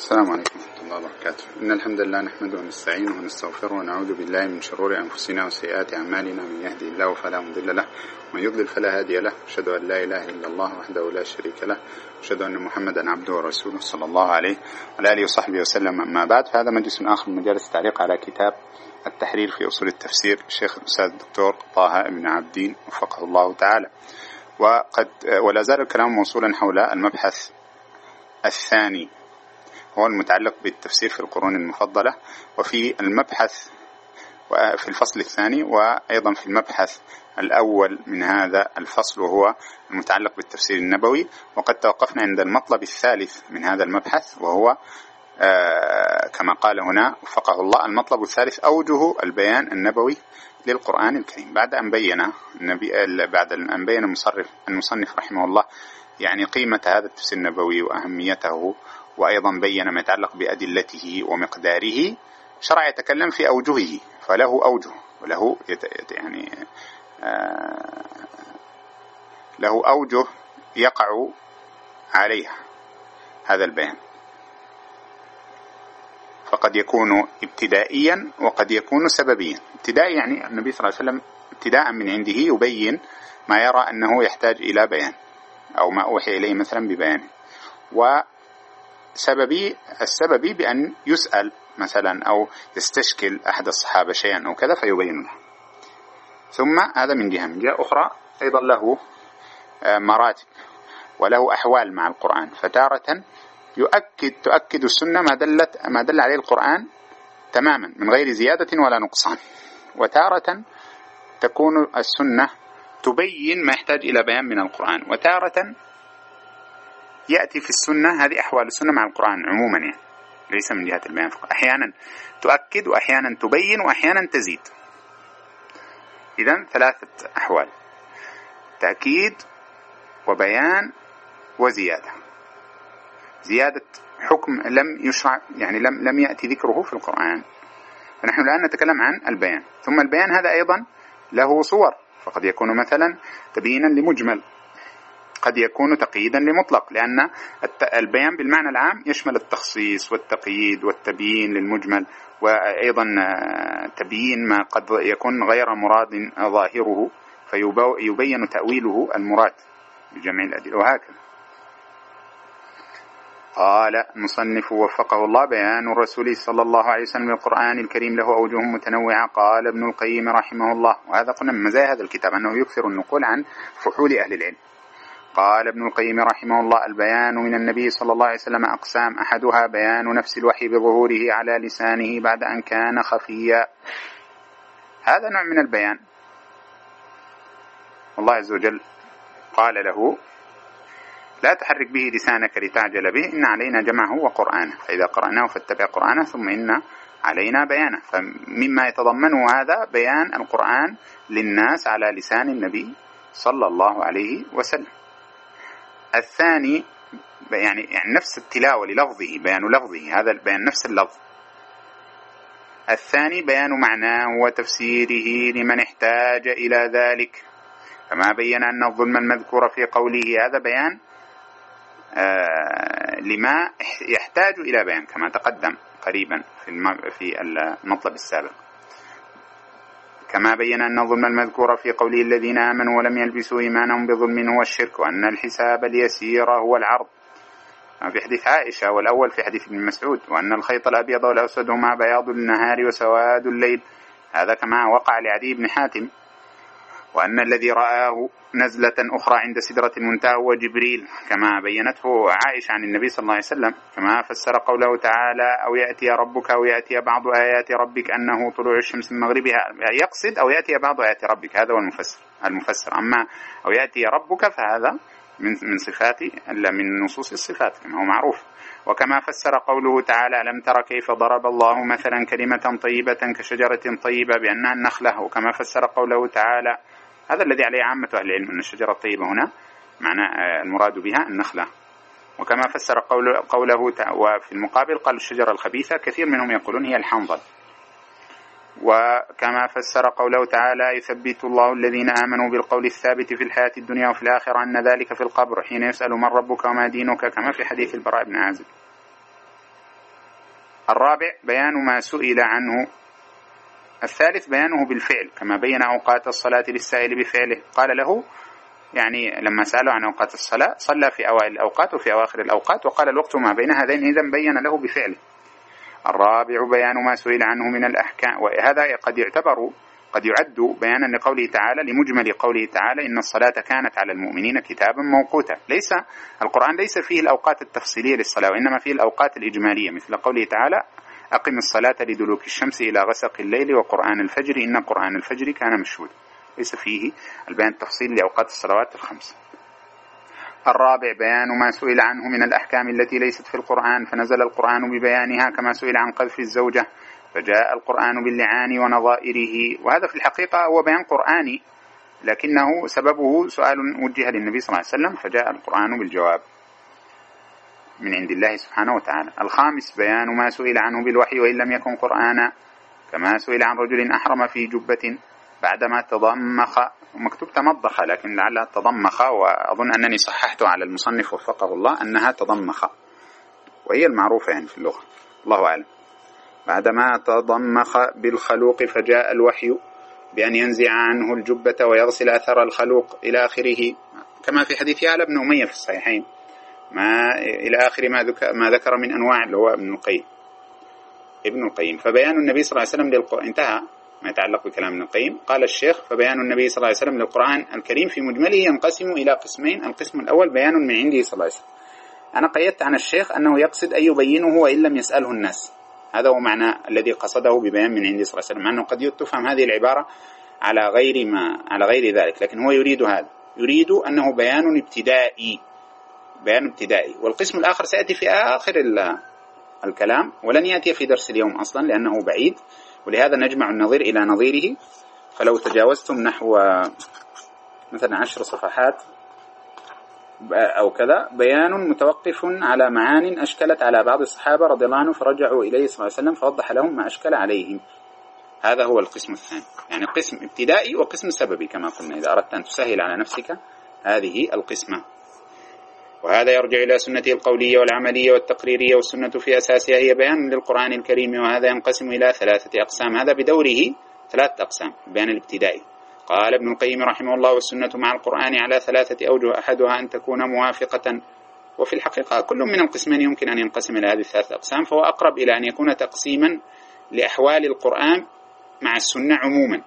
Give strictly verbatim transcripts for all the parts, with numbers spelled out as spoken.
السلام عليكم ورحمة الله وبركاته. إن الحمد لله نحمده ونستعينه ونستغفره ونعوذ بالله من شرور أنفسنا وسيئات أعمالنا، من يهدي الله فلا مضل له ومن يضلل فلا هادي له. أشهد أن لا إله إلا الله وحده لا شريك له، أشهد أن محمدا عبده ورسوله صلى الله عليه وعلى آله وصحبه وسلم. أما بعد، فهذا مجلس آخر من مجالس التعليق على كتاب التحرير في أصول التفسير الشيخ الأستاذ الدكتور طه بن عابدين وفقه الله تعالى. وقد ولا زال الكلام موصولا حول المبحث الثاني، هو المتعلق بالتفسير في القرون المفضلة، وفي المبحث وفي الفصل الثاني وأيضا في المبحث الأول من هذا الفصل، وهو المتعلق بالتفسير النبوي. وقد توقفنا عند المطلب الثالث من هذا المبحث، وهو آه كما قال هنا وفقه الله: المطلب الثالث أوجه البيان النبوي للقرآن الكريم. بعد أن بين النبي بعد أن بين المصرف المصنف رحمه الله يعني قيمة هذا التفسير النبوي وأهميته، وأيضا بين ما يتعلق بأدلته ومقداره، شرع يتكلم في أوجهه. فله أوجه وله يعني آه له أوجه يقع عليها هذا البيان، فقد يكون ابتدائيا وقد يكون سببيا. ابتدائي يعني النبي صلى الله عليه وسلم ابتداء من عنده يبين ما يرى أنه يحتاج إلى بيان، أو ما أوحي إليه مثلا ببيانه. وسببي السببي بأن يسأل مثلا أو يستشكل أحد الصحابة شيئا أو كذا فيبين له. ثم هذا من جهة. من جهة أخرى أيضا له مراتب وله أحوال مع القرآن، فتارة يؤكد تؤكد السنة ما دلت ما دل عليه القرآن تماما من غير زيادة ولا نقصان، وتارة تكون السنة تبين ما يحتاج إلى بيان من القرآن، وتارة يأتي في السنة. هذه أحوال السنة مع القرآن عموما، يعني ليس من جهة البيان فقط. أحيانا تؤكد وأحيانا تبين وأحيانا تزيد. إذن ثلاثة أحوال: تأكيد وبيان وزيادة. زيادة حكم لم يشرع، يعني لم لم يأتي ذكره في القرآن، فنحن الآن نتكلم عن البيان. ثم البيان هذا أيضا له صور، فقد يكون مثلا تبيينا لمجمل، قد يكون تقييدا لمطلق، لأن البيان بالمعنى العام يشمل التخصيص والتقييد والتبيين للمجمل، وأيضا تبيين ما قد يكون غير مراد ظاهره فيبين تأويله المراد بجمع الأدلة، وهكذا. قال المصنف وفقه الله: بيان الرسول صلى الله عليه وسلم للقرآن الكريم له أوجه متنوعة. قال ابن القيم رحمه الله، وهذا قلنا من مزايا هذا الكتاب أنه يكثر النقول عن فحول أهل العلم. قال ابن القيم رحمه الله: البيان من النبي صلى الله عليه وسلم أقسام، أحدها بيان نفس الوحي بظهوره على لسانه بعد أن كان خفيا. هذا نوع من البيان. الله عز وجل قال له: لا تحرك به لسانك لتعجل به، إن علينا جمعه وقرآنه، فإذا قرأناه فاتبع قرآنه ثم إن علينا بيانه. فمما يتضمنه هذا بيان القرآن للناس على لسان النبي صلى الله عليه وسلم. الثاني يعني, يعني نفس التلاوة للفظه، بيان لفظه، هذا البيان نفس اللفظ. الثاني بيان معناه وتفسيره لمن احتاج إلى ذلك، فما بين أن الظلم المذكور في قوله هذا بيان آه لما يحتاج إلى بيان، كما تقدم قريبا في في المطلب السابق. كما بين أن الظلم المذكور في قوله الذين آمنوا ولم يلبسوا إيمانهم بظلم هو الشرك، وأن الحساب اليسير هو العرض، في حديث عائشة، والأول في حديث ابن مسعود، وأن الخيط الأبيض والأسود هما بياض النهار وسواد الليل، هذا كما وقع لعدي بن حاتم. وأن الذي رآه نزلة أخرى عند سدرة المنتهى هو جبريل، كما بينته عائشة عن النبي صلى الله عليه وسلم. كما فسر قوله تعالى: أو يأتي ربك أو يأتي بعض آيات ربك أنه طلوع الشمس من مغربها، يقصد أو يأتي بعض آيات ربك، هذا هو المفسر المفسر أما أو يأتي ربك فهذا من من صفات ألا من نصوص الصفات كما هو معروف. وكما فسر قوله تعالى: ألم تر كيف ضرب الله مثلا كلمة طيبة كشجرة طيبة بأنها النخلة. وكما فسر قوله تعالى، هذا الذي عليه عامة أهل العلم، أن الشجرة الطيبة هنا معنى المراد بها النخلة. وكما فسر قوله, قوله وفي المقابل قال الشجرة الخبيثة، كثير منهم يقولون هي الحنظل. وكما فسر قوله تعالى: يثبت الله الذين آمنوا بالقول الثابت في الحياة الدنيا وفي الآخرة، أن ذلك في القبر حين يسأل من ربك وما دينك، كما في حديث البراء بن عازب. الرابع بيان ما سئل عنه. الثالث بيانه بالفعل، كما بين أوقات الصلاة للسائل بفعله، قال له يعني لما سأله عن أوقات الصلاة صلى في أوائل الأوقات وفي أواخر الأوقات، وقال الوقت ما بين هذين، إذن بين له بفعله. الرابع بيان ما سئل عنه من الأحكام، وهذا قد يعتبر قد يعد بيانا لقوله تعالى، لمجمل قوله تعالى إن الصلاة كانت على المؤمنين كتابا موقوتا. ليس القرآن ليس فيه الأوقات التفصيلية للصلاة، وإنما فيه الأوقات الإجمالية، مثل قوله تعالى أقم الصلاة لدلوك الشمس إلى غسق الليل وقرآن الفجر إن قرآن الفجر كان مشهودا. ليس فيه البيان التفصيلي لأوقات الصلوات الخمس. الرابع بيان ما سئل عنه من الأحكام التي ليست في القرآن، فنزل القرآن ببيانها، كما سئل عن قذف الزوجة فجاء القرآن باللعان ونظائره. وهذا في الحقيقة هو بيان قرآني، لكنه سببه سؤال وجه للنبي صلى الله عليه وسلم فجاء القرآن بالجواب من عند الله سبحانه وتعالى. الخامس بيان ما سئل عنه بالوحي وإن لم يكن قرآنا، كما سئل عن رجل أحرم في جبة بعدما تضمخ، ومكتوب تمضخ لكن لعلها تضمخ، وأظن أنني صححت على المصنف وفقه الله أنها تضمخ، وهي المعروفة يعني في اللغة، الله أعلم. بعدما تضمخ بالخلوق فجاء الوحي بأن ينزع عنه الجبة ويغسل أثر الخلوق إلى آخره، كما في حديث يعلى بن أمية في الصحيحين، ما إلى آخر ما ذكر, ما ذكر من أنواع اللي هو ابن القيم ابن القيم فبيان النبي صلى الله عليه وسلم للقرآن، انتهى ما يتعلق بكلام ابن القيم. قال الشيخ فبيان النبي صلى الله عليه وسلم للقرآن الكريم في مجمله ينقسم إلى قسمين. القسم الأول بيان من عنده صلى الله عليه وسلم. أنا قيدت عن الشيخ أنه يقصد أن يبينه وإن لم يسأله الناس، هذا هو معنى الذي قصده ببيان من عنده صلى الله عليه وسلم، مع أنه قد تفهم هذه العبارة على غير ما على غير ذلك، لكن هو يريد هذا، يريد أنه بيان ابتدائي، بيان ابتدائي. والقسم الآخر سيأتي في آخر الكلام ولن يأتي في درس اليوم أصلا لأنه بعيد، ولهذا نجمع النظير إلى نظيره. فلو تجاوزتم نحو مثلا عشر صفحات أو كذا، بيان متوقف على معان أشكلت على بعض الصحابة رضي الله عنهم فرجعوا إليه صلى الله عليه وسلم فوضح لهم ما أشكل عليهم. هذا هو القسم الثاني، يعني قسم ابتدائي وقسم سببي كما قلنا، إذا أردت أن تسهل على نفسك هذه القسمة. وهذا يرجع إلى سنته القولية والعملية والتقريرية، والسنة في أساسها هي بيان للقرآن الكريم، وهذا ينقسم إلى ثلاثة أقسام، هذا بدوره ثلاثة أقسام. البيان الابتدائي قال ابن القيم رحمه الله والسنة مع القرآن على ثلاثة أوجه، أحدها أن تكون موافقة، وفي الحقيقة كل من القسمين يمكن أن ينقسم إلى هذه الثلاثة أقسام، فهو أقرب إلى أن يكون تقسيما لأحوال القرآن مع السنة عموما.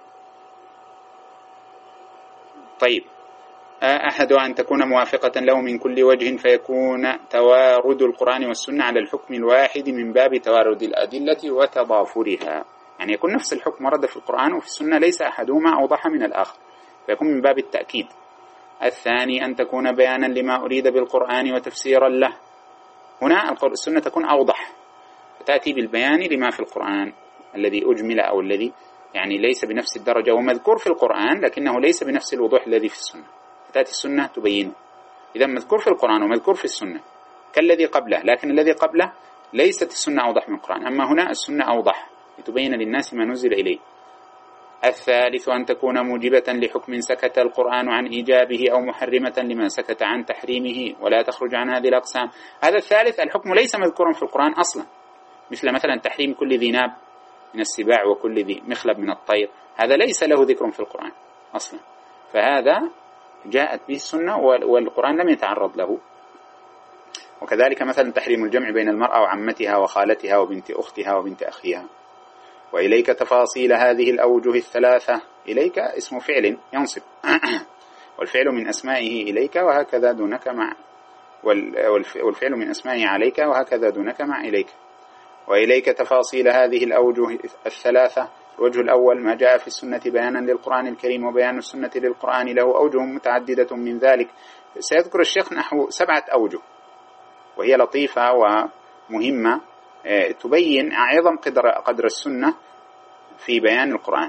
طيب، أحدها أن تكون موافقة له من كل وجه، فيكون توارد القرآن والسنة على الحكم الواحد من باب توارد الأدلة وتضافرها، يعني يكون نفس الحكم ورد في القرآن وفي السنة ليس أحدهما أوضح من الآخر، فيكون من باب التأكيد. الثاني أن تكون بيانا لما أريد بالقرآن وتفسيرا له، هنا السنة تكون أوضح فتأتي بالبيان لما في القرآن الذي أجمل أو الذي يعني ليس بنفس الدرجة ومذكور في القرآن لكنه ليس بنفس الوضوح الذي في السنة، فتأتي السنة تبينه. إذا مذكور في القرآن ومذكور في السنة كالذي قبله، لكن الذي قبله ليست السنة أوضح من القرآن، أما هنا السنة أوضح لتبين للناس ما نزل إليه. الثالث أن تكون موجبة لحكم سكت القرآن عن إيجابه أو محرمة لما سكت عن تحريمه، ولا تخرج عن هذه الأقسام. هذا الثالث الحكم ليس مذكورا في القرآن أصلا، مثل مثلا تحريم كل ذي ناب من السباع وكل ذي مخلب من الطير، هذا ليس له ذكر في القرآن أصلا، فهذا جاءت به السنة والقرآن لم يتعرض له. وكذلك مثلا تحريم الجمع بين المرأة وعمتها وخالتها وبنت أختها وبنت أخيها. وإليك تفاصيل هذه الأوجه الثلاثة، إليك اسم فعل ينصب والفعل من أسمائه إليك وهكذا دونك مع، والفعل من أسمائه عليك وهكذا دونك مع إليك. وإليك تفاصيل هذه الأوجه الثلاثة، الوجه الأول ما جاء في السنة بيانا للقرآن الكريم، وبيان السنة للقرآن له أوجه متعددة من ذلك. سيذكر الشيخ نحو سبعة أوجه وهي لطيفة ومهمة تبين عظم قدر, قدر السنة في بيان القرآن.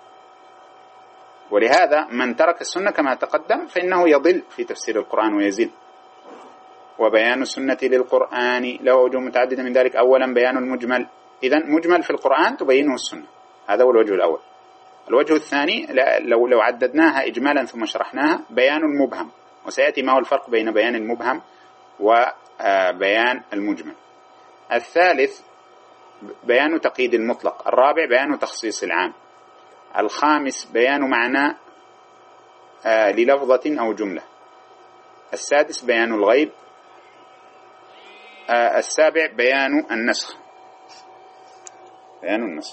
ولهذا من ترك السنة كما تقدم فإنه يضل في تفسير القرآن ويزل. وبيان السنة للقرآن له أوجه متعددة من ذلك، أولا بيان المجمل، إذن مجمل في القرآن تبينه السنة، هذا هو الوجه الأول. الوجه الثاني لو لو عددناها إجمالا ثم شرحناها بيان المبهم، وسيأتي ما هو الفرق بين بيان المبهم وبيان المجمل. الثالث بيان تقييد المطلق. الرابع بيان تخصيص العام. الخامس بيان معنى آه للفظة أو جملة. السادس بيان الغيب. آه السابع بيان النسخ، بيان النسخ.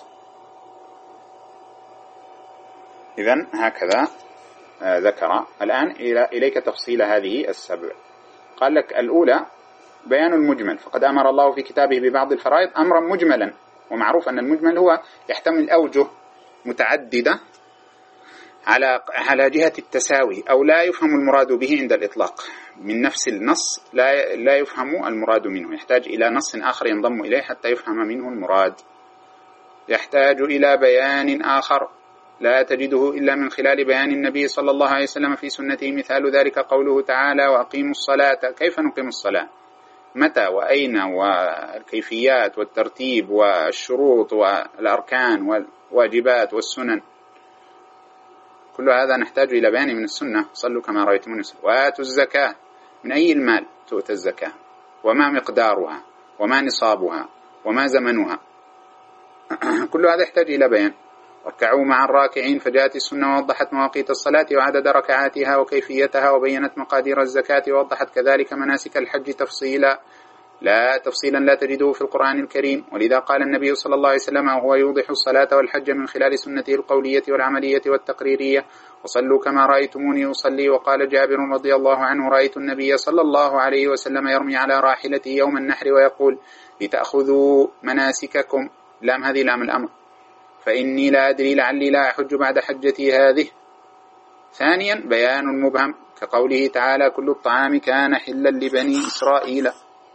إذن هكذا آه ذكر. الآن إليك تفصيل هذه السبع. قال لك الأولى بيان المجمل، فقد أمر الله في كتابه ببعض الفرائض أمرا مجملا، ومعروف أن المجمل هو يحتمل أوجه متعددة على على جهة التساوي، أو لا يفهم المراد به عند الإطلاق. من نفس النص لا لا يفهم المراد منه، يحتاج إلى نص آخر ينضم إليه حتى يفهم منه المراد. يحتاج إلى بيان آخر لا تجده إلا من خلال بيان النبي صلى الله عليه وسلم في سنته. مثال ذلك قوله تعالى: وأقيموا الصلاة. كيف نقيم الصلاة؟ متى وأين والكيفيات والترتيب والشروط والأركان والواجبات والسنن، كل هذا نحتاج إلى بيان من السنة. صلوا كما رأيتموني أصلي. وآتوا الزكاة. من أي المال تؤتى الزكاة؟ وما مقدارها؟ وما نصابها؟ وما زمنها؟ كل هذا يحتاج إلى بيان. واركعوا مع الراكعين. فجاءت السنة ووضحت مواقيت الصلاة وعدد ركعاتها وكيفيتها، وبينت مقادير الزكاة، ووضحت كذلك مناسك الحج تفصيلا لا تفصيلا لا تجده في القرآن الكريم. ولذا قال النبي صلى الله عليه وسلم وهو يوضح الصلاة والحج من خلال سنته القولية والعملية والتقريرية: وصلوا كما رأيتموني أصلي. وقال جابر رضي الله عنه: رأيت النبي صلى الله عليه وسلم يرمي على راحلته يوم النحر ويقول: لتأخذوا مناسككم. لام هذه لام الأمر، فإني لا أدري لعلي لا أحج بعد حجتي هذه. ثانيا بيان المبهم، كقوله تعالى: كل الطعام كان حلا لبني إسرائيل.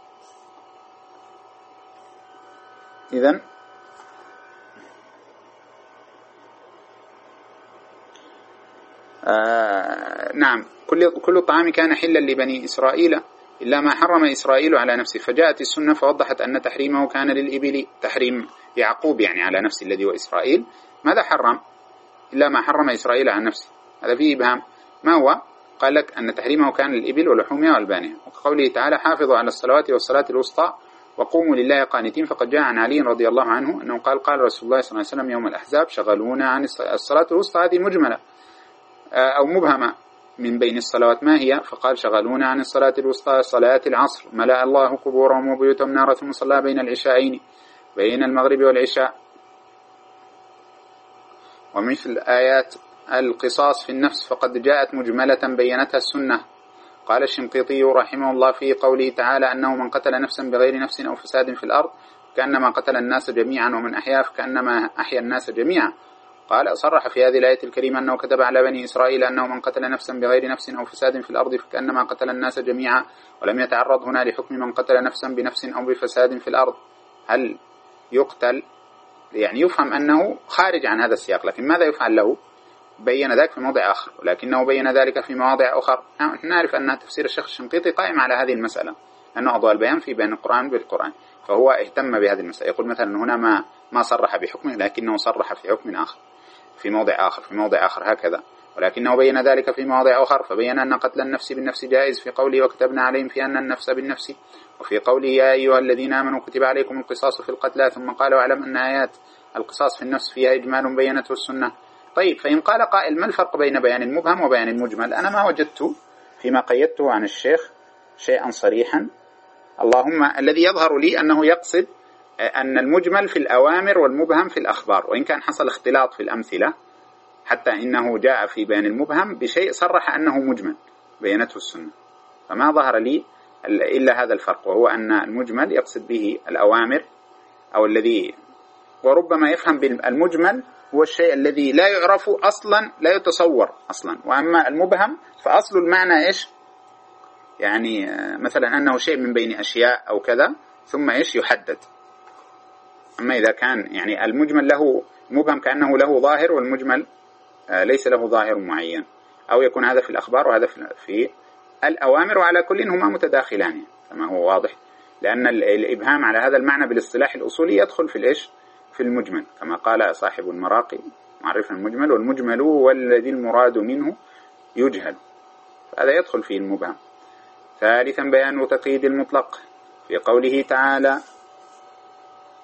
إذن آه نعم كل كل الطعام كان حلا لبني إسرائيل إلا ما حرم إسرائيل على نفسه. فجاءت السنة فوضحت أن تحريمه كان للإبل، تحريم يعقوب يعني على نفسه الذي هو إسرائيل. ماذا حرم؟ إلا ما حرم إسرائيل على نفسه. هذا فيه إبهام. ما هو؟ قال لك أن تحريمه كان للإبل ولحومها والبانها. وقوله تعالى: حافظوا على الصلوات والصلاة الوسطى وقوموا لله قانتين. فقد جاء عن علي رضي الله عنه أنه قال: قال رسول الله صلى الله عليه وسلم يوم الأحزاب: شغلونا عن الصلاة الوسطى. هذه مجملة أو مبهمة من بين الصلوات. ما هي؟ فقال: شغلونا عن الصلاة الوسطى صلاة العصر، ملأ الله قبورهم وبيوتهم نارا ثم صلى بين العشاءين، بين المغرب والعشاء. ومثل آيات القصاص في النفس فقد جاءت مجملة بينتها السنة. قال الشنقيطي رحمه الله في قوله تعالى: أنه من قتل نفسا بغير نفس أو فساد في الأرض كأنما قتل الناس جميعا، ومن أحيا كأنما أحيا الناس جميعا. قال: صرح في هذه الآية الكريمة أنه كتب على بني إسرائيل أنه من قتل نفسا بغير نفس أو فساد في الأرض فكأنما قتل الناس جميعا، ولم يتعرض هنا لحكم من قتل نفسا بنفس أو بفساد في الأرض. هل يقتل؟ يعني يفهم أنه خارج عن هذا السياق، لكن ماذا يفعل له؟ بين ذلك في موضع آخر، ولكنه بين ذلك في مواضع أخرى. نحن نعرف أن تفسير الشيخ الشنقيطي قائم على هذه المسألة، أنه أضواء البيان في بين القرآن بالقرآن، فهو اهتم بهذه المسألة. يقول مثلا هنا ما ما صرح بحكمه، لكنه صرح في حكم آخر في موضع آخر في موضع آخر هكذا، ولكنه بين ذلك في مواضع أخرى. فبين أن قتل النفس بالنفس جائز في قوله: وكتبنا عليهم في أن النفس بالنفس، وفي قوله: يا أيها الذين آمنوا كتب عليكم القصاص في القتلى، ثم قال: واعلم أن آيات القصاص في النفس فيها إجمال بينته السنة. طيب، فإن قال قائل: ما الفرق بين بيان المبهم وبيان المجمل؟ أنا ما وجدت فيما قيدته عن الشيخ شيئا صريحا. اللهم الذي يظهر لي أنه يقصد أن المجمل في الأوامر والمبهم في الأخبار، وإن كان حصل اختلاط في الأمثلة، حتى إنه جاء في بيان المبهم بشيء صرح أنه مجمل بينته السنة. فما ظهر لي إلا هذا الفرق، وهو أن المجمل يقصد به الأوامر أو الذي، وربما يفهم بالمجمل هو الشيء الذي لا يعرف أصلا، لا يتصور أصلا. وأما المبهم فأصل المعنى إيش؟ يعني مثلا أنه شيء من بين أشياء أو كذا، ثم إيش يحدد. أما إذا كان يعني المجمل له مبهم كأنه له ظاهر، والمجمل ليس له ظاهر معين، أو يكون هذا في الأخبار وهذا في الأوامر، وعلى كل هما متداخلان كما هو واضح، لأن الإبهام على هذا المعنى بالاصطلاح الأصولي يدخل في الإيش؟ في المجمل، كما قال صاحب المراقي معرفة المجمل: والمجمل هو الذي المراد منه يجهل. هذا يدخل فيه المبهم. ثالثا بيان تقييد المطلق في قوله تعالى: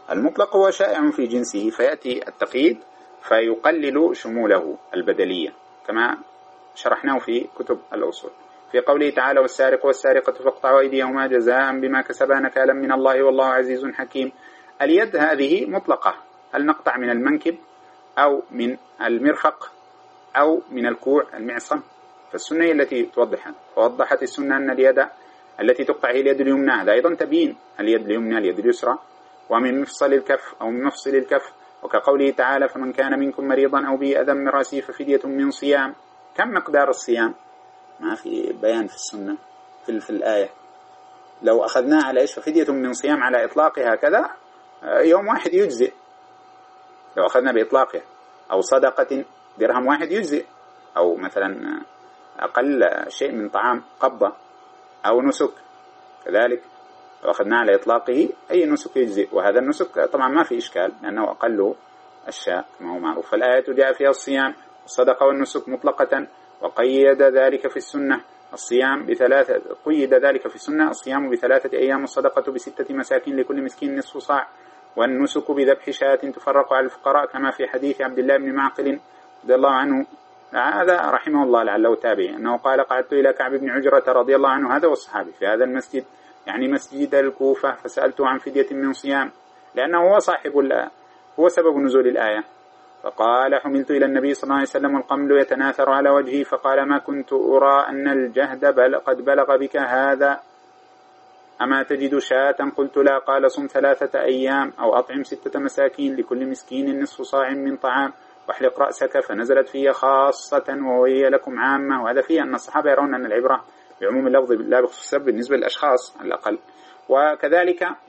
المطلق هو شائع في جنسه، فيأتي التقييد فيقلل شموله البدلية كما شرحناه في كتب الأصول. في قوله تعالى والسارق والسارقة فاقطعوا أيديهما جزاء بما كسبا نكالا من الله والله عزيز حكيم. اليد هذه مطلقة، هل نقطع من المنكب أو من المرفق أو من الكوع المعصم؟ فالسنة هي التي توضحها، فوضحت السنة أن اليد التي تقطع هي اليد اليمنى، هذا أيضا تبيين اليد اليمنى اليد اليسرى، ومن مفصل الكف أو من مفصل الكف، وكقوله تعالى فمن كان منكم مريضا أو به أذى من رأسه ففدية من صيام. كم مقدار الصيام؟ ما في بيان في السنة في, في الآية. لو أخذناها على إيش ففدية من صيام على إطلاقها كذا يوم واحد يجزئ، لو أخذنا بإطلاقها، أو صدقة درهم واحد يجزئ، أو مثلا أقل شيء من طعام قبضة، أو نسك كذلك لو أخذنا على إطلاقه أي نسك يجزئ، وهذا النسك طبعا ما في إشكال لأنه أقل الشاء كما هو معروف. فالآية جاء فيها الصيام والصدقة والنسك مطلقة، وقيد ذلك في السنة الصيام بثلاثة قيد ذلك في السنة الصيام بثلاثة أيام، والصدقة بستة مساكين لكل مسكين نصف صاع، والنسك بذبح شاة تفرق على الفقراء كما في حديث عبد الله بن معقل رضي الله عنه، هذا رحمه الله لعله تابعي، أنه قال قعدت إلى كعب بن عجرة رضي الله عنه هذا والصحابي في هذا المسجد يعني مسجد الكوفة، فسألته عن فدية من صيام لأنه هو صاحب هو سبب نزول الآية، فقال حملت إلى النبي صلى الله عليه وسلم والقمل يتناثر على وجهي، فقال ما كنت أرى أن الجهد بل قد بلغ بك هذا، أما تجد شاة؟ قلت لا. قال صم ثلاثة أيام أو أطعم ستة مساكين لكل مسكين نصف صاع من طعام، واحلق رأسك، فنزلت فيه خاصة وهي لكم عامة. وهذا فيه أن الصحابة يرون أن العبرة بعموم اللفظ لا بخصوص السبب بالنسبة للأشخاص على الأقل. وكذلك آه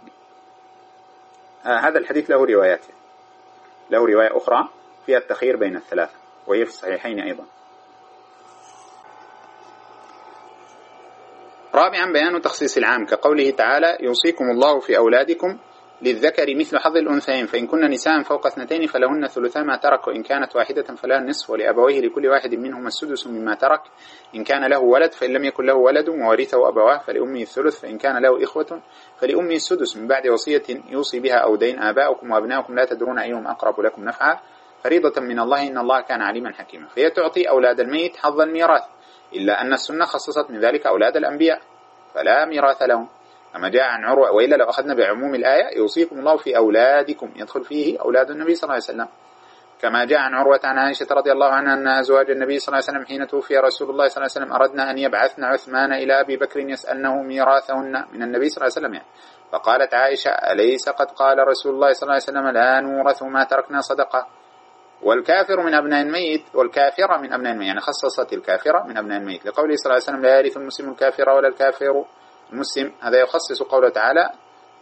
هذا الحديث له روايات، له رواية أخرى فيها التخيير بين الثلاثة وهي في الصحيحين أيضا. رابعا بيان تخصيص العام كقوله تعالى يوصيكم الله في أولادكم للذكر مثل حظ الأنثيين، فإن كن نساء فوق اثنتين فلهن ثلثا ما ترك، وإن كانت واحدة فلها النصف، ولأبويه لكل واحد منهما السدس مما ترك إن كان له ولد، فإن لم يكن له ولد وورثه أبواه فلأمه الثلث، فإن كان له إخوة فلأمه السدس من بعد وصية يوصي بها أو دين. آباؤكم وأبناؤكم لا تدرون أيهم أقرب لكم نفعا فريضة من الله إن الله كان عليما حكيما. فهي تعطي أولاد الميت حظ الميراث، إلا أن السنة خصصت من ذلك أولاد الأنبياء فلا ميراث لهم كما جاء عن عروة. وإلا لو أخذنا بعموم الآية يوصيكم الله في أولادكم يدخل فيه أولاد النبي صلى الله عليه وسلم، كما جاء عن عروة عن عائشة رضي الله عنها أن أزواج النبي صلى الله عليه وسلم حين توفي رسول الله صلى الله عليه وسلم أردنا أن يبعثن عثمان إلى أبي بكر يسألنه ميراثهن من النبي صلى الله عليه وسلم يعني. فقالت عائشة أليس قد قال رسول الله صلى الله عليه وسلم لا نورث ما تركنا صدقة؟ والكافر من أبناء الميت والكافرة من أبناء الميت، يعني خصصت الكافرة من أبناء الميت لقوله صلى الله عليه وسلم لا يرث المسلم الكافر ولا الكافر المسلم. هذا يخصص قوله تعالى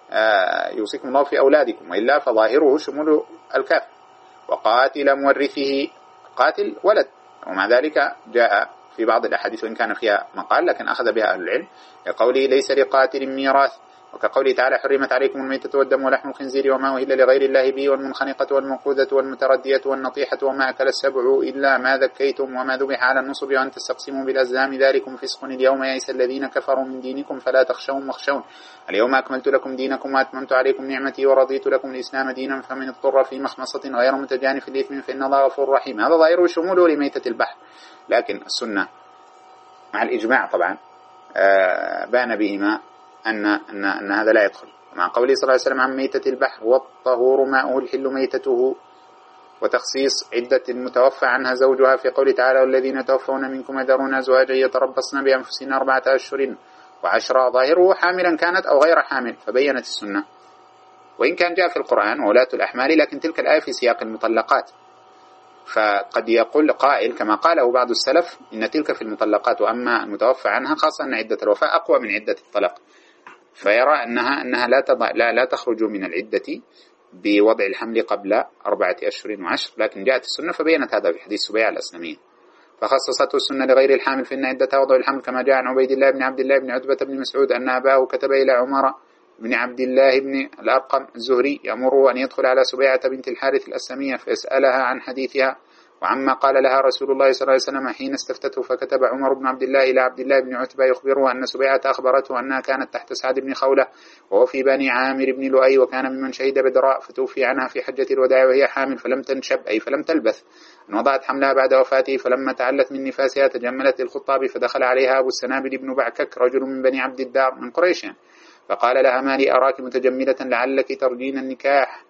آه يوصيكم الله في أولادكم، وإلا فظاهره شمول الكافر. وقاتل مورثه قاتل ولد، ومع ذلك جاء في بعض الأحاديث وإن كان فيها مقال لكن أخذ بها أهل العلم كقوله ليس لقاتل ميراث، وكقوله تعالى حرمت عليكم الميتة والدم ولحم الخنزير وما أهل لغير الله به والمنخنقة والموقوذة والمتردية والنطيحة وما أكل السبع إلا ما ذكيتم وما ذبح على النصب وأن تستقسموا بالأزلام ذلكم فسق اليوم يئس الذين كفروا من دينكم فلا تخشوهم واخشون اليوم أكملت لكم دينكم وأتممت عليكم نعمتي ورضيت لكم الإسلام دينا فمن اضطر في مخمصة غير متجانف لإثم فإن الله غفور رحيم. هذا ظاهره شموله لميتة البحر، لكن السنة مع الإجماع طبعا بان بهما أن, أن, أن هذا لا يدخل، مع قوله صلى الله عليه وسلم عن ميتة البحر والطهور ماؤه الحل ميتته، وتخصيص عدة المتوفى عنها زوجها في قوله تعالى والذين توفون منكم يذرون أزواجا يتربصن بأنفسهن أربعة أشهر وعشرة ظاهره حاملا كانت أو غير حامل، فبينت السنة. وإن كان جاء في القرآن وولاة الأحمال لكن تلك الآية في سياق المطلقات، فقد يقول قائل كما قاله بعض السلف إن تلك في المطلقات وأما المتوفى عنها خاصة أن عدة الوفاة أقوى من عدة الطلاق، فيرى أنها, أنها لا, تضع لا, لا تخرج من العدة بوضع الحمل قبل أربعة أشهر وعشر، لكن جاءت السنة فبينت هذا في حديث سبيعة الأسلمية فخصصته السنة لغير الحامل فإن عدتها وضع الحمل، كما جاء عن عبيد الله بن عبد الله بن عتبة بن مسعود أن أباه كتب إلى عمر بن عبد الله بن الأرقم الزهري يأمره أن يدخل على سبيعة بنت الحارث الأسلمية فيسألها عن حديثها، وعما قال لها رسول الله صلى الله عليه وسلم حين استفتته، فكتب عمر بن عبد الله إلى عبد الله بن عتبة يخبره أن سبيعة أخبرته أنها كانت تحت سعد بن خولة وهو في بني عامر بن لؤي، وكان ممن شهد بدراء، فتوفي عنها في حجة الوداع وهي حامل فلم تنشب أي فلم تلبث، أن وضعت حملها بعد وفاته، فلما تعلت من نفاسها تجملت للخطاب، فدخل عليها أبو السنابل بن بعكك رجل من بني عبد الدار من قريش، فقال لها: ما لي أراك متجملة لعلك ترجين النكاح،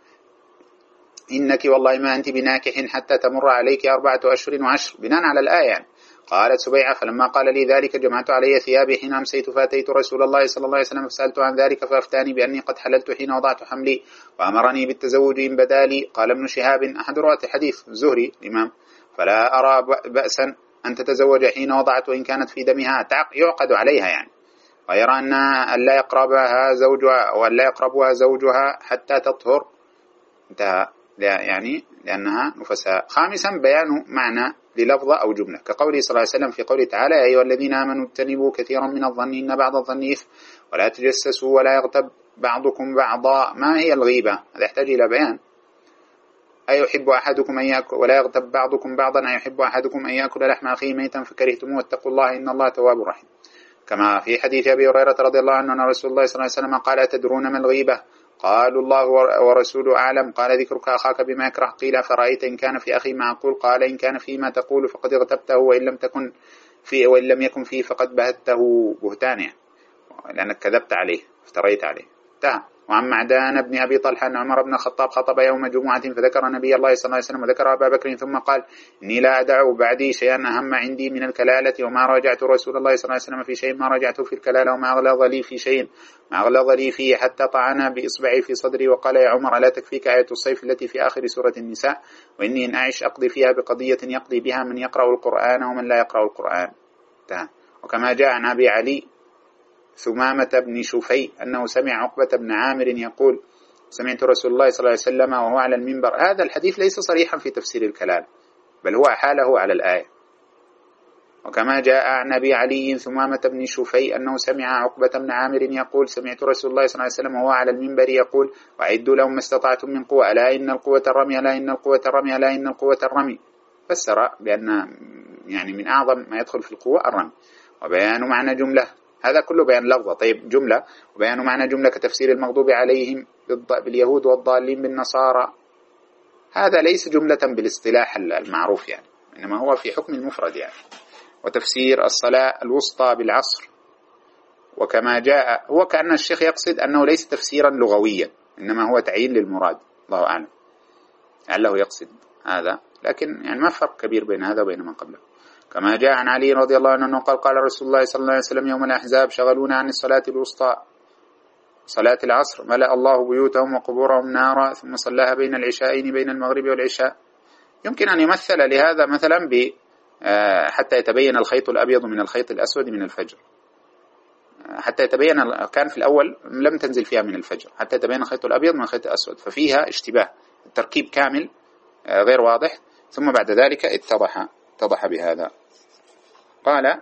إنك والله ما أنت بناكح حتى تمر عليك أربعة أشهر وعشر، بناء على الآية يعني. قالت سبيعة: فلما قال لي ذلك جمعت علي ثيابي حين أمسيت، فأتيت رسول الله صلى الله عليه وسلم فسألت عن ذلك، فأفتاني بأني قد حللت حين وضعت حملي، وأمرني بالتزوج إن بدا لي. قال ابن شهاب أحد رواة حديث الزهري الإمام: فلا أرى بأسا أن تتزوج حين وضعت وإن كانت في دمها، يعقد عليها يعني، ويرى أن لا يقربها زوجها وأن لا يقربها زوجها حتى تطهر، انتهى يعني لأنها نفساء. خامسا بيان معنى للفظة أو جملة، كقوله صلى الله عليه وسلم في قوله تعالى: يا أيها الذين آمنوا اجتنبوا كثيرا من الظن إن بعض الظن إثم ولا تجسسوا ولا يغتب بعضكم بعضا. ما هي الغيبة؟ هذا يحتاج إلى بيان. أيحب أحدكم أن يأكل ولا يغتب بعضكم بعضا، أيحب أحدكم أن يأكل لحم أخيه ميتا فكرهتموه واتقوا الله إن الله تواب رحيم. كما في حديث أبي هريرة رضي الله عنه أن رسول الله صلى الله عليه وسلم قال: أتدرون ما الغيبة؟ قالوا: الله ورسوله أعلم. قال: ذكرك أخاك بما يكره. قيل: فرأيت إن كان في أخي معقول؟ قال: إن كان فيما تقول فقد اغتبته، وإن لم تكن فيه وإن لم يكن فيه فقد بهته بهتانيا، لأنك كذبت عليه افتريت عليه. انتهى. وعن معدان بن أبي طلحة أن عمر بن الخطاب خطب يوم جمعة فذكر نبي الله صلى الله عليه وسلم وذكر أبا بكر، ثم قال: إني لا أدع بعدي شيئا أهم عندي من الكلالة، وما راجعت رسول الله صلى الله عليه وسلم في شيء ما راجعته في الكلالة، وما أغلظ لي في شيء ما أغلظ لي فيه، حتى طعن بإصبعي في صدري وقال: يا عمر ألا تكفيك آية الصيف التي في آخر سورة النساء؟ وإني إن أعش أقضي فيها بقضية يقضي بها من يقرأ القرآن ومن لا يقرأ القرآن. انتهى. وكما جاء عن أبي علي ثمامة بن شفي أنه سمع عقبة بن عامر يقول: سمعت رسول الله صلى الله عليه وسلم وهو على المنبر. هذا الحديث ليس صريحا في تفسير الكلام، بل هو حاله على الآية. وكما جاء عن أبي علي ثمامة بن شفي أنه سمع عقبة بن عامر يقول: سمعت رسول الله صلى الله عليه وسلم وهو على المنبر يقول: وأعدوا لهم ما استطعتم من قوة، ألا إن القوة الرمي، ألا إن القوة الرمي، ألا إن القوة الرمي. فسر بأن يعني من أعظم ما يدخل في القوة الرمي. وبيان معنى جملة، هذا كله بيان لفظة. طيب جملة، وبيان معنى جملة كتفسير المغضوب عليهم باليهود والضالين بالنصارى، هذا ليس جملة بالاصطلاح المعروف يعني، إنما هو في حكم المفرد يعني. وتفسير الصلاة الوسطى بالعصر، وكما جاء هو كأن الشيخ يقصد أنه ليس تفسيرا لغويا، إنما هو تعيين للمراد، الله أعلم لعله يقصد هذا، لكن يعني ما فرق كبير بين هذا وبين ما قبله. كما جاء عن علي رضي الله عنه قال: قال رسول الله صلى الله عليه وسلم يوم الأحزاب: شغلونا عن الصلاة الوسطى صلاة العصر، ملأ الله بيوتهم وقبورهم نارا، ثم صلاها بين العشاءين بين المغرب والعشاء. يمكن أن يمثل لهذا مثلا ب حتى يتبين الخيط الأبيض من الخيط الأسود من الفجر، حتى يتبين، كان في الأول لم تنزل فيها من الفجر، حتى يتبين الخيط الأبيض من الخيط الأسود، ففيها اشتباه، التركيب كامل غير واضح، ثم بعد ذلك اتضح اتضح بهذا. قال: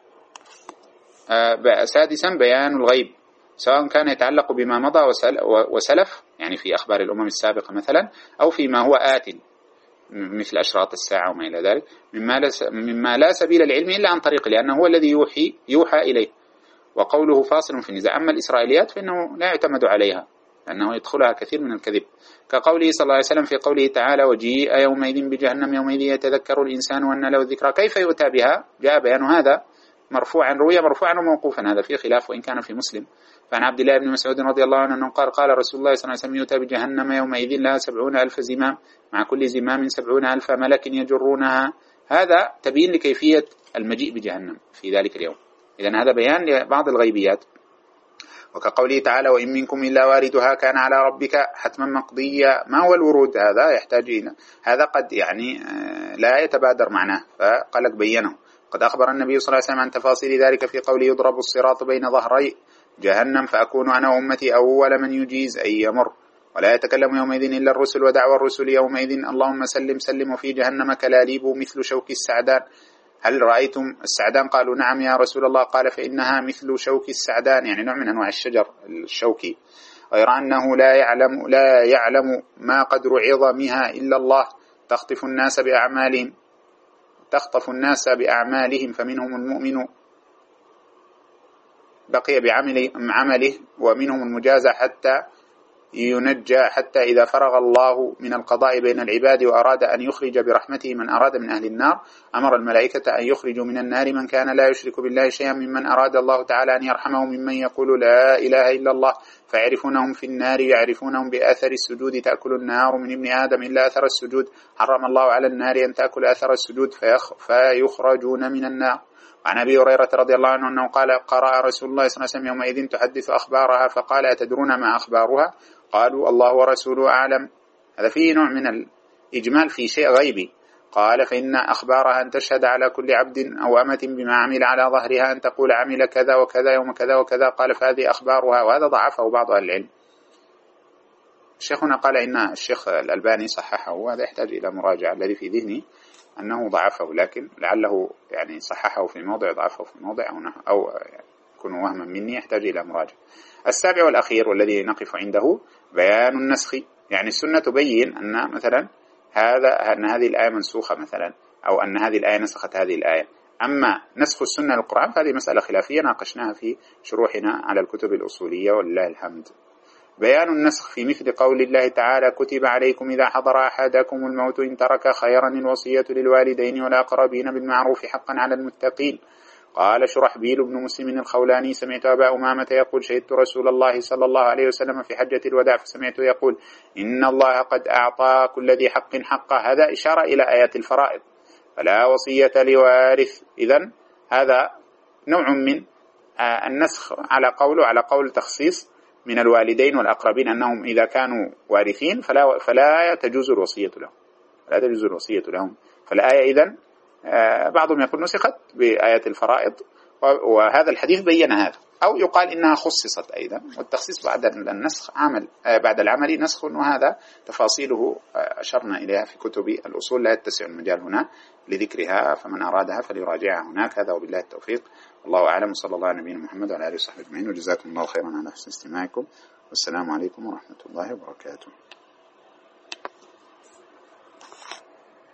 سادسا بيان الغيب، سواء كان يتعلق بما مضى وسلف يعني في أخبار الأمم السابقة مثلا، أو فيما هو آت مثل أشراط الساعة وما إلى ذلك، مما لا, مما لا سبيل العلم إلا عن طريق، لأنه هو الذي يوحي يوحى إليه، وقوله فاصل في النزاع. أما الإسرائيليات فإنه لا يعتمد عليها، لأنه يدخلها كثير من الكذب، كقوله صلى الله عليه وسلم في قوله تعالى: وجيء يومئذ بجهنم يومئذ يتذكر الإنسان وأن له الذكرى. كيف يؤتى بها؟ جاء بيان هذا مرفوعا، روي مرفوعا وموقوفا، هذا فيه خلاف وإن كان في مسلم. فعن عبد الله بن مسعود رضي الله عنه أنه قال: قال رسول الله صلى الله عليه وسلم: يؤتى بجهنم يومئذ لها سبعون ألف زمام، مع كل زمام سبعون ألف ملك يجرونها. هذا تبين لكيفية المجيء بجهنم في ذلك اليوم. إذن هذا بيان لبعض الغيبيات. وكقوله تعالى: وإن منكم إلا واردها كان على ربك حتما مقضيا. ما هو الورود؟ هذا يحتاج إلى هذا، قد يعني لا يتبادر معناه، فقالك بينه. قد أخبر النبي صلى الله عليه وسلم عن تفاصيل ذلك في قوله: يضرب الصراط بين ظهري جهنم فأكون أنا وأمتي أول من يجيز أي يمر، ولا يتكلم يومئذ إلا الرسل، ودعوى الرسل يومئذ اللهم سلم سلم، وفي جهنم كلاليب مثل شوك السعدان. هل رأيتم السعدان؟ قالوا: نعم يا رسول الله. قال: فإنها مثل شوك السعدان، يعني نوع من أنواع الشجر الشوكي، غير أنه لا يعلم لا يعلم ما قدر عظمها إلا الله، تخطف الناس بأعمالهم تخطف الناس بأعمالهم فمنهم المؤمن بقي بعمله ومنهم المجازى حتى ينجى، حتى إذا فرغ الله من القضاء بين العباد وأراد أن يخرج برحمته من أراد من أهل النار أمر الملائكة أن يخرجوا من النار من كان لا يشرك بالله شيئا ممن أراد الله تعالى أن يرحمه ممن يقول لا إله إلا الله، فيعرفونهم في النار يعرفونهم بأثر السجود تأكل النار من ابن آدم إلا أثر السجود، حرم الله على النار أن تأكل أثر السجود فيخرجون من النار. وعن أبي هريرة رضي الله عنه أنه قال قرأ رسول الله صلى الله عليه وسلم يومئذ تحدث أخبارها فقال أتدرون ما أخبارها؟ قالوا الله ورسوله أعلم. هذا فيه نوع من الإجمال في شيء غيبي. قال فإن أخبارها أن تشهد على كل عبد أو أمة بما عمل على ظهرها أن تقول عمل كذا وكذا يوم كذا وكذا. قال فهذه أخبارها، وهذا ضعفه بعض أهل العلم. شيخنا قال إن الشيخ الألباني صححه، وهذا يحتاج إلى مراجعة. الذي في ذهني أنه ضعفه، لكن لعله يعني صححه في موضع ضعفه في موضع أو, أو يعني يكون وهما مني، يحتاج إلى مراجعة. السابع والأخير والذي نقف عنده بيان النسخ. يعني السنة تبين أن مثلا هذا أن هذه الآية منسوخة مثلا، أو أن هذه الآية نسخت هذه الآية. أما نسخ السنة للقرآن فهذه مسألة خلافية ناقشناها في شروحنا على الكتب الأصولية ولله الحمد. بيان النسخ في مثل قول الله تعالى كتب عليكم إذا حضر أحدكم الموت إن ترك خيرا الوصية للوالدين والأقربين بالمعروف حقا على المتقين. قال شرحبيل بن مسلم الخولاني سمعت أبا أمامة يقول شهدت رسول الله صلى الله عليه وسلم في حجة الوداع فسمعته يقول إن الله قد أعطى كل ذي حق حقه. هذا إشارة إلى آيات الفرائض، فلا وصية لوارث. إذن هذا نوع من النسخ على قول على قول تخصيص من الوالدين والأقربين أنهم إذا كانوا وارثين فلا فلا تجوز الوصية لهم لا تجوز الوصية لهم. فالآية إذن بعضهم يقول نسخت بآيات الفرائض، وهذا الحديث بين هذا. أو يقال إنها خصصت أيضا، والتخصيص بعد النسخ عمل بعد العمل نسخ، وهذا تفاصيله أشرنا إليها في كتب الأصول، لا يتسع المجال هنا لذكرها، فمن أرادها فليراجعها هناك. هذا وبالله التوفيق، الله أعلم، صلى الله على نبينا محمد وعلى آله وصحبه أجمعين، وجزاكم الله خيرا على حسن استماعكم، والسلام عليكم ورحمة الله وبركاته.